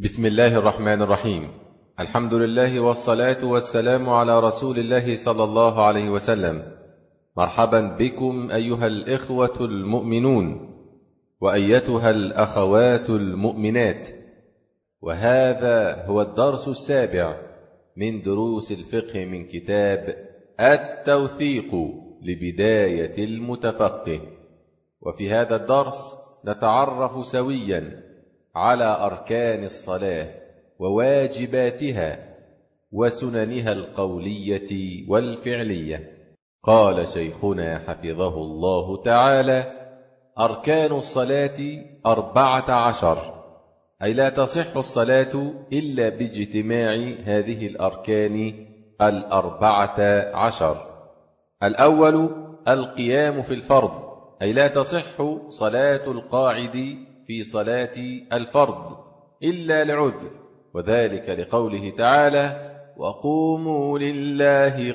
بسم الله الرحمن الرحيم. الحمد لله والصلاة والسلام على رسول الله صلى الله عليه وسلم. مرحبا بكم أيها الإخوة المؤمنون وأيتها الأخوات المؤمنات، وهذا هو الدرس السابع من دروس الفقه من كتاب التوثيق لبداية المتفقه. وفي هذا الدرس نتعرف سويا على أركان الصلاة وواجباتها وسننها القولية والفعلية. قال شيخنا حفظه الله تعالى: أركان الصلاة 14، أي لا تصح الصلاة إلا باجتماع هذه الأركان 14. الأول القيام في الفرض، أي لا تصح صلاة القاعد في صلاة الفرض إلا لعذر، وذلك لقوله تعالى: وقوموا لله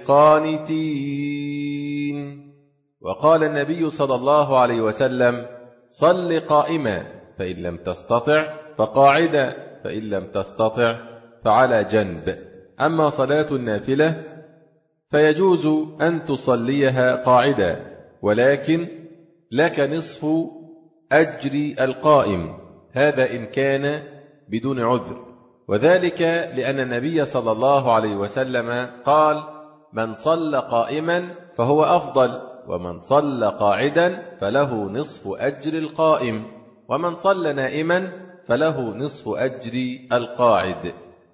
قانتين. وقال النبي صلى الله عليه وسلم: صل قائما، فإن لم تستطع فقاعدا، فإن لم تستطع فعلى جنب. أما صلاة النافلة فيجوز أن تصليها قاعدا، ولكن لك نصف أجر القائم، هذا إن كان بدون عذر، وذلك لأن النبي صلى الله عليه وسلم قال: من صلى قائما فهو أفضل، ومن صلى قاعدا فله نصف أجر القائم، ومن صلى نائما فله نصف أجر القاعد.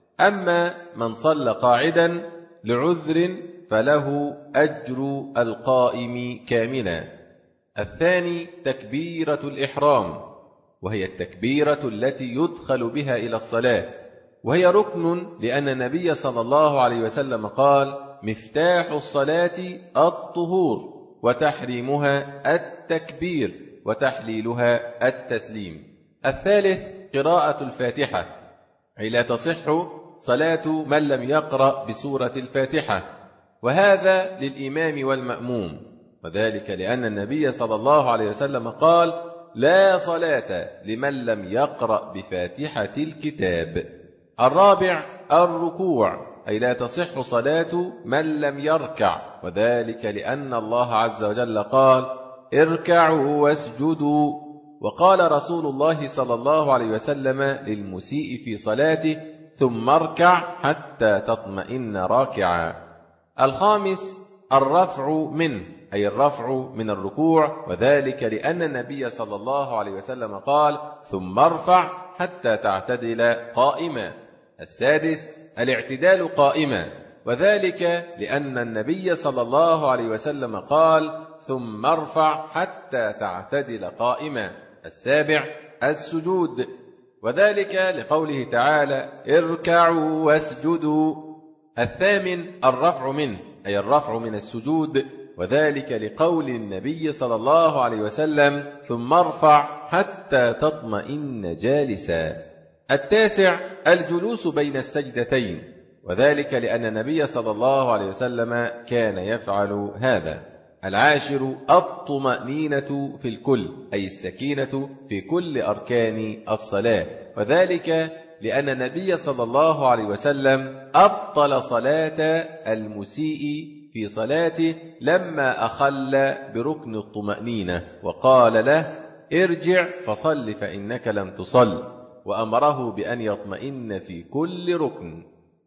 أما من صلى قاعدا لعذر فله أجر القائم كاملا. الثاني تكبيرة الإحرام، وهي التكبيرة التي يدخل بها إلى الصلاة، وهي ركن، لأن النبي صلى الله عليه وسلم قال: مفتاح الصلاة الطهور، وتحريمها التكبير، وتحليلها التسليم. الثالث قراءة الفاتحة، أي لا تصح صلاة من لم يقرأ بسورة الفاتحة، وهذا للإمام والمأموم، وذلك لأن النبي صلى الله عليه وسلم قال: لا صلاة لمن لم يقرأ بفاتحة الكتاب. الرابع الركوع، أي لا تصح صلاة من لم يركع، وذلك لأن الله عز وجل قال: اركعوا واسجدوا. وقال رسول الله صلى الله عليه وسلم للمسيء في صلاته: ثم اركع حتى تطمئن راكعا. الخامس الرفع منه، أي الرفع من الركوع، وذلك لأن النبي صلى الله عليه وسلم قال: ثم ارفع حتى تعتدل قائما. السادس الاعتدال قائما، وذلك لأن النبي صلى الله عليه وسلم قال: ثم ارفع حتى تعتدل قائما. السابع السجود، وذلك لقوله تعالى: اركعوا واسجدوا. الثامن الرفع منه، أي الرفع من السجود، وذلك لقول النبي صلى الله عليه وسلم: ثم ارفع حتى تطمئن جالسا. التاسع الجلوس بين السجدتين، وذلك لأن النبي صلى الله عليه وسلم كان يفعل هذا. العاشر الطمأنينة في الكل، أي السكينة في كل أركان الصلاة، وذلك لأن النبي صلى الله عليه وسلم أبطل صلاة المسيء في صلاته لما أخل بركن الطمأنينة، وقال له: ارجع فصل فإنك لم تصل، وأمره بأن يطمئن في كل ركن.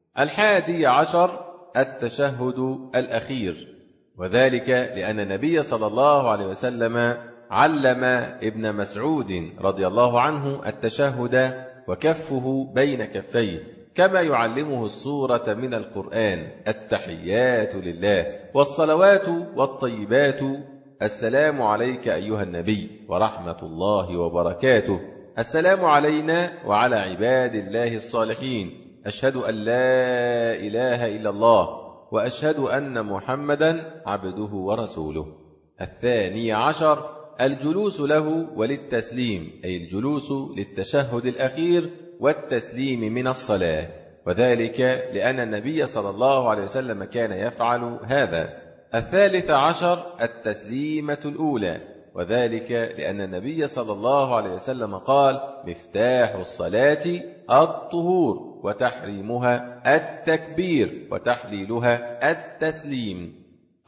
11 التشهد الأخير، وذلك لأن النبي صلى الله عليه وسلم علم ابن مسعود رضي الله عنه التشهد وكفه بين كفيه، كما يعلمه السورة من القرآن: التحيات لله والصلوات والطيبات، السلام عليك أيها النبي ورحمة الله وبركاته، السلام علينا وعلى عباد الله الصالحين، أشهد أن لا إله إلا الله، وأشهد أن محمدا عبده ورسوله. 12 الجلوس له وللتسليم، أي الجلوس للتشهد الأخير والتسليم من الصلاة، وذلك لأن النبي صلى الله عليه وسلم كان يفعل هذا. 13 التسليمة الأولى، وذلك لأن النبي صلى الله عليه وسلم قال: مفتاح الصلاة الطهور، وتحريمها التكبير، وتحليلها التسليم.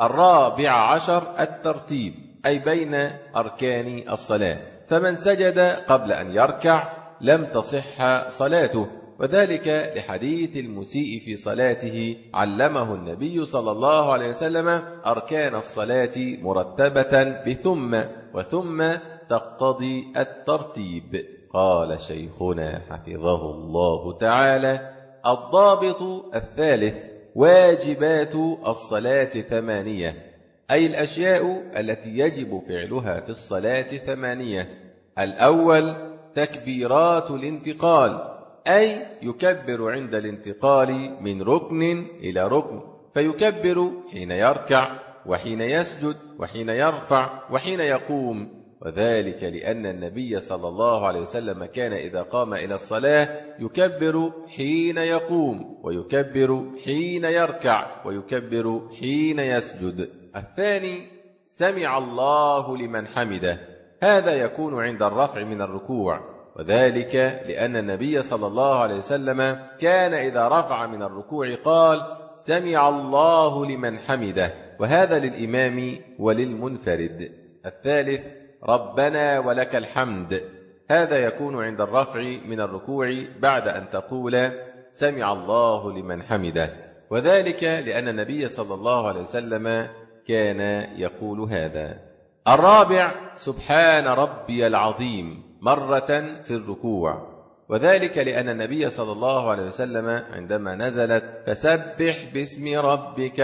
14 الترتيب، أي بين أركان الصلاة، فمن سجد قبل أن يركع لم تصح صلاته، وذلك لحديث المسيء في صلاته علمه النبي صلى الله عليه وسلم أركان الصلاة مرتبة بثم، وثم تقتضي الترتيب. قال شيخنا حفظه الله تعالى: الضابط الثالث: واجبات الصلاة 8، أي الأشياء التي يجب فعلها في الصلاة 8. الأول تكبيرات الانتقال، أي يكبر عند الانتقال من ركن إلى ركن، فيكبر حين يركع، وحين يسجد، وحين يرفع، وحين يقوم، وذلك لأن النبي صلى الله عليه وسلم كان إذا قام إلى الصلاة يكبر حين يقوم، ويكبر حين يركع، ويكبر حين يسجد. الثاني سمع الله لمن حمده، هذا يكون عند الرفع من الركوع، وذلك لأن النبي صلى الله عليه وسلم كان إذا رفع من الركوع قال: سمع الله لمن حمده، وهذا للإمام وللمنفرد. الثالث ربنا ولك الحمد، هذا يكون عند الرفع من الركوع بعد أن تقول سمع الله لمن حمده، وذلك لأن النبي صلى الله عليه وسلم كان يقول هذا. الرابع سبحان ربي العظيم مرة في الركوع، وذلك لأن النبي صلى الله عليه وسلم عندما نزلت فسبح باسم ربك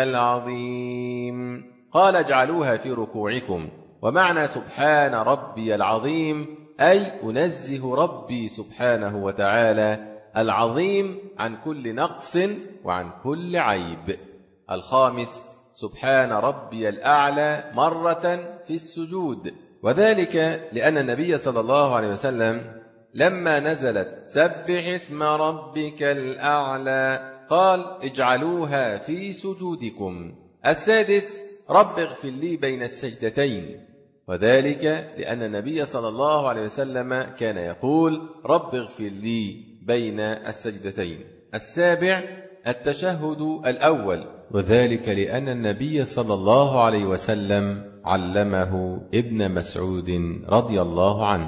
العظيم قال: اجعلوها في ركوعكم. ومعنى سبحان ربي العظيم أي أنزه ربي سبحانه وتعالى العظيم عن كل نقص وعن كل عيب. الخامس سبحان ربي الأعلى مرة في السجود، وذلك لأن النبي صلى الله عليه وسلم لما نزلت سبح اسم ربك الأعلى قال: اجعلوها في سجودكم. السادس رب اغفر لي بين السجدتين، وذلك لأن النبي صلى الله عليه وسلم كان يقول: رب اغفر لي بين السجدتين. السابع التشهد الأول، وذلك لأن النبي صلى الله عليه وسلم علمه ابن مسعود رضي الله عنه.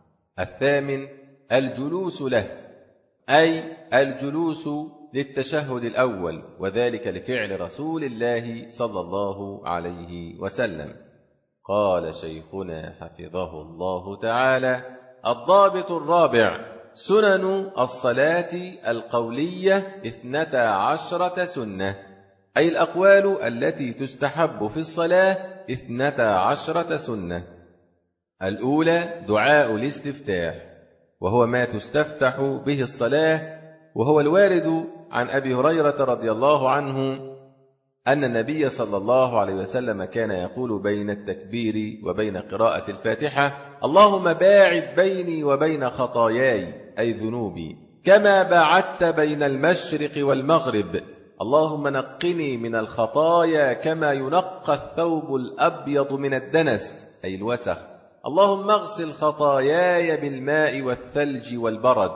الثامن الجلوس له، أي الجلوس للتشهد الأول، وذلك لفعل رسول الله صلى الله عليه وسلم. قال شيخنا حفظه الله تعالى: الضابط الرابع سنن الصلاة القولية 12 سنة، أي الأقوال التي تستحب في الصلاة 12 سنة. الأولى دعاء الاستفتاح، وهو ما تستفتح به الصلاة، وهو الوارد عن أبي هريرة رضي الله عنه أن النبي صلى الله عليه وسلم كان يقول بين التكبير وبين قراءة الفاتحة: اللهم باعد بيني وبين خطاياي، أي ذنوبي، كما باعدت بين المشرق والمغرب، اللهم نقني من الخطايا كما ينقى الثوب الأبيض من الدنس، أي الوسخ، اللهم اغسل خطاياي بالماء والثلج والبرد.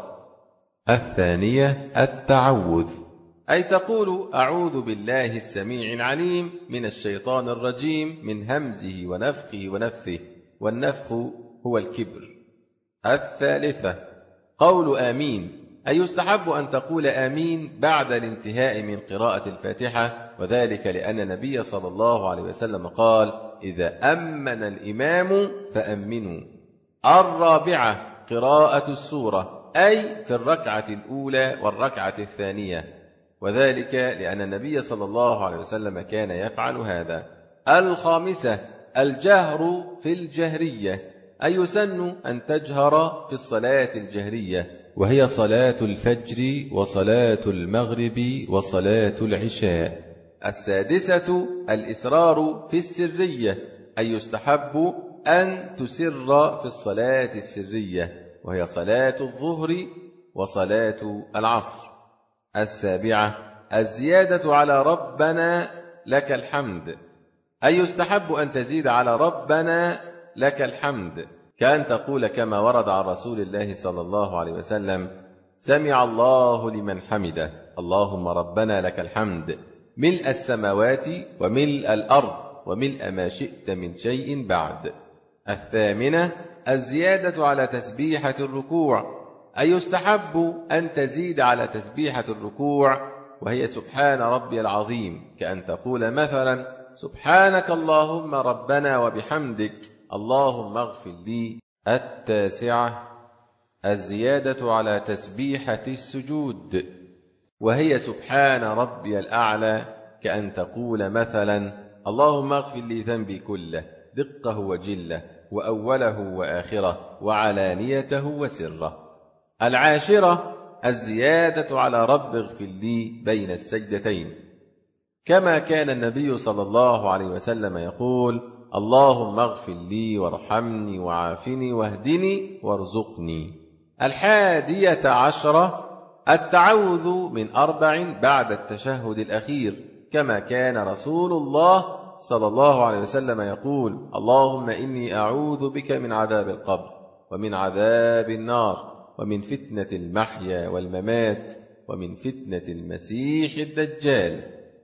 الثانية التعوذ، أي تقول: أعوذ بالله السميع العليم من الشيطان الرجيم من همزه ونفخه ونفثه، والنفخ هو الكبر. الثالثة قول آمين، أي يستحب أن تقول آمين بعد الانتهاء من قراءة الفاتحة، وذلك لأن النبي صلى الله عليه وسلم قال: إذا أمن الإمام فأمنوا. الرابعة قراءة السورة، أي في الركعة الأولى والركعة الثانية، وذلك لأن النبي صلى الله عليه وسلم كان يفعل هذا. الخامسة الجهر في الجهرية، أي يسن أن تجهر في الصلاة الجهرية، وهي صلاة الفجر وصلاة المغرب وصلاة العشاء. السادسة الإسرار في السرية، أي يستحب أن تسر في الصلاة السرية، وهي صلاة الظهر وصلاة العصر. السابعة الزيادة على ربنا لك الحمد، أي يستحب أن تزيد على ربنا لك الحمد، كأن تقول كما ورد عن رسول الله صلى الله عليه وسلم: سمع الله لمن حمده، اللهم ربنا لك الحمد ملء السماوات وملء الأرض وملء ما شئت من شيء بعد. الثامنة الزيادة على تسبيحة الركوع، أي يستحب أن تزيد على تسبيحة الركوع وهي سبحان ربي العظيم، كأن تقول مثلا: سبحانك اللهم ربنا وبحمدك اللهم اغفر لي. التاسعة الزيادة على تسبيحة السجود وهي سبحان ربي الأعلى، كأن تقول مثلا: اللهم اغفر لي ذنبي كله دقه وجله وأوله وآخره وعلانيته وسره. العاشرة الزيادة على رب اغفر لي بين السجدتين، كما كان النبي صلى الله عليه وسلم يقول: اللهم اغفر لي وارحمني وعافني واهدني وارزقني. 11 التعوذ من 4 بعد التشهد الأخير، كما كان رسول الله صلى الله عليه وسلم يقول: اللهم إني أعوذ بك من عذاب القبر ومن عذاب النار ومن فتنة المحيا والممات ومن فتنة المسيح الدجال.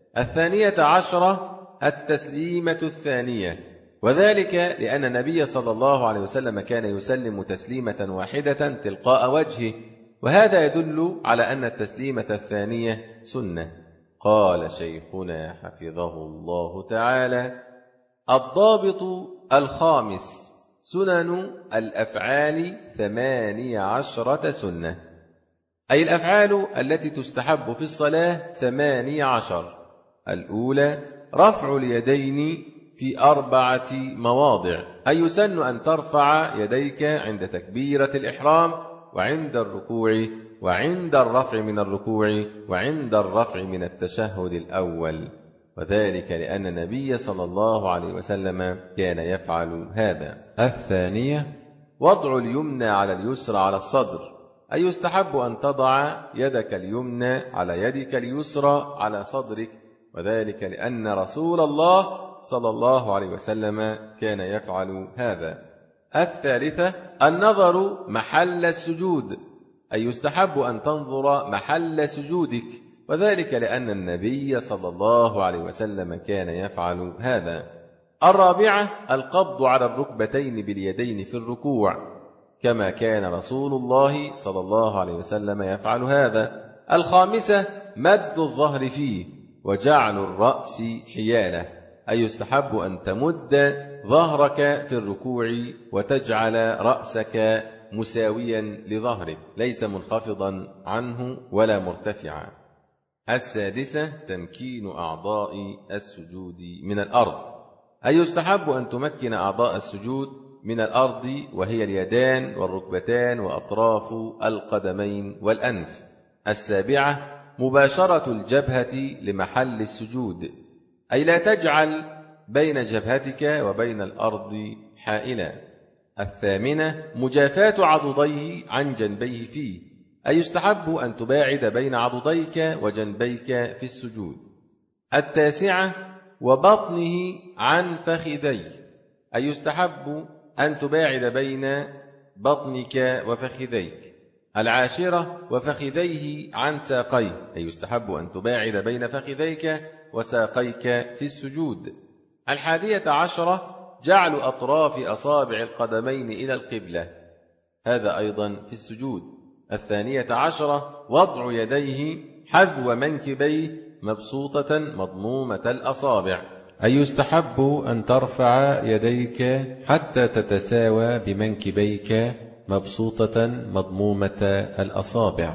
12 التسليمة الثانية، وذلك لأن النبي صلى الله عليه وسلم كان يسلم تسليمة واحدة تلقاء وجهه، وهذا يدل على أن التسليمة الثانية سنة. قال شيخنا حفظه الله تعالى: الضابط الخامس سنن الأفعال 18 سنة، أي الأفعال التي تستحب في الصلاة 18. الأولى رفع اليدين في 4 مواضع، أي يسن أن ترفع يديك عند تكبيرة الإحرام وعند الركوع وعند الرفع من الركوع وعند الرفع من التشهد الأول، وذلك لأن النبي صلى الله عليه وسلم كان يفعل هذا. الثانية وضع اليمنى على اليسرى على الصدر، أي يستحب أن تضع يدك اليمنى على يدك اليسرى على صدرك، وذلك لأن رسول الله صلى الله عليه وسلم كان يفعل هذا. الثالثة النظر محل السجود، أي يستحب أن تنظر محل سجودك، وذلك لأن النبي صلى الله عليه وسلم كان يفعل هذا. الرابعة القبض على الركبتين باليدين في الركوع، كما كان رسول الله صلى الله عليه وسلم يفعل هذا. الخامسة مد الظهر فيه وجعل الرأس حياله، أي يستحب أن تمد ظهرك في الركوع وتجعل رأسك مساويا لظهرك، ليس منخفضا عنه ولا مرتفعا. السادسة تمكين أعضاء السجود من الأرض، أي يستحب أن تمكن أعضاء السجود من الأرض، وهي اليدان والركبتان وأطراف القدمين والأنف. السابعة مباشرة الجبهة لمحل السجود، أي لا تجعل بين جبهتك وبين الأرض حائلا. الثامنة مجافاة عضديه عن جنبيه فيه، أي يستحب أن تباعد بين عضديك وجنبيك في السجود. التاسعة وبطنه عن فخذيه، أي يستحب أن تباعد بين بطنك وفخذيك. العاشرة وفخذيه عن ساقيه، أي يستحب أن تباعد بين فخذيك وساقيك في السجود. 11 جعل أطراف أصابع القدمين إلى القبلة، هذا أيضا في السجود. 12 وضع يديه حذو منكبيه مبسوطة مضمومة الأصابع، أي يستحب أن ترفع يديك حتى تتساوى بمنكبيك مبسوطة مضمومة الأصابع.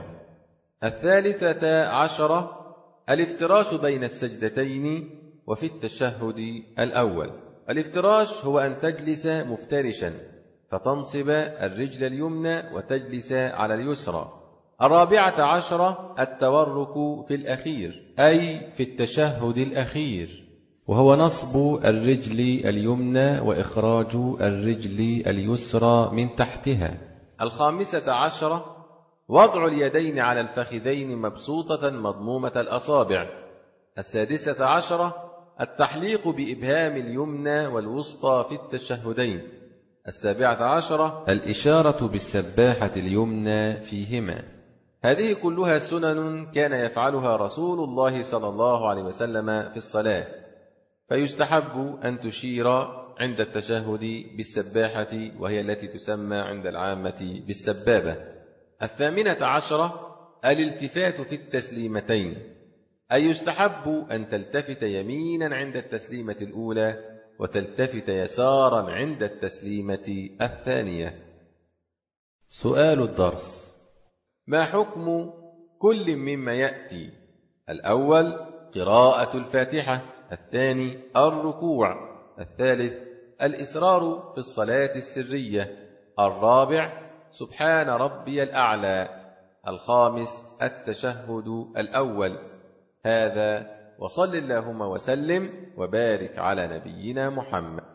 13 الافتراش بين السجدتين وفي التشهد الأول. الافتراش هو أن تجلس مفترشا فتنصب الرجل اليمنى وتجلس على اليسرى. 14 التورك في الأخير، أي في التشهد الأخير، وهو نصب الرجل اليمنى وإخراج الرجل اليسرى من تحتها. 15 وضع اليدين على الفخذين مبسوطة مضمومة الأصابع. 16 التحليق بإبهام اليمنى والوسطى في التشهدين. 17 الإشارة بالسباحة اليمنى فيهما. هذه كلها سنن كان يفعلها رسول الله صلى الله عليه وسلم في الصلاة، فيستحب أن تشير عند التشهد بالسباحة، وهي التي تسمى عند العامة بالسبابة. 18 الالتفات في التسليمتين، أي يستحب أن تلتفت يمينا عند التسليمة الأولى وتلتفت يسارا عند التسليمة الثانية. سؤال الدرس: ما حكم كل مما يأتي؟ الأول قراءة الفاتحة، الثاني الركوع، الثالث الإسرار في الصلاة السرية، الرابع سبحان ربي الأعلى، الخامس التشهد الأول. هذا، وصل اللهم وسلم وبارك على نبينا محمد.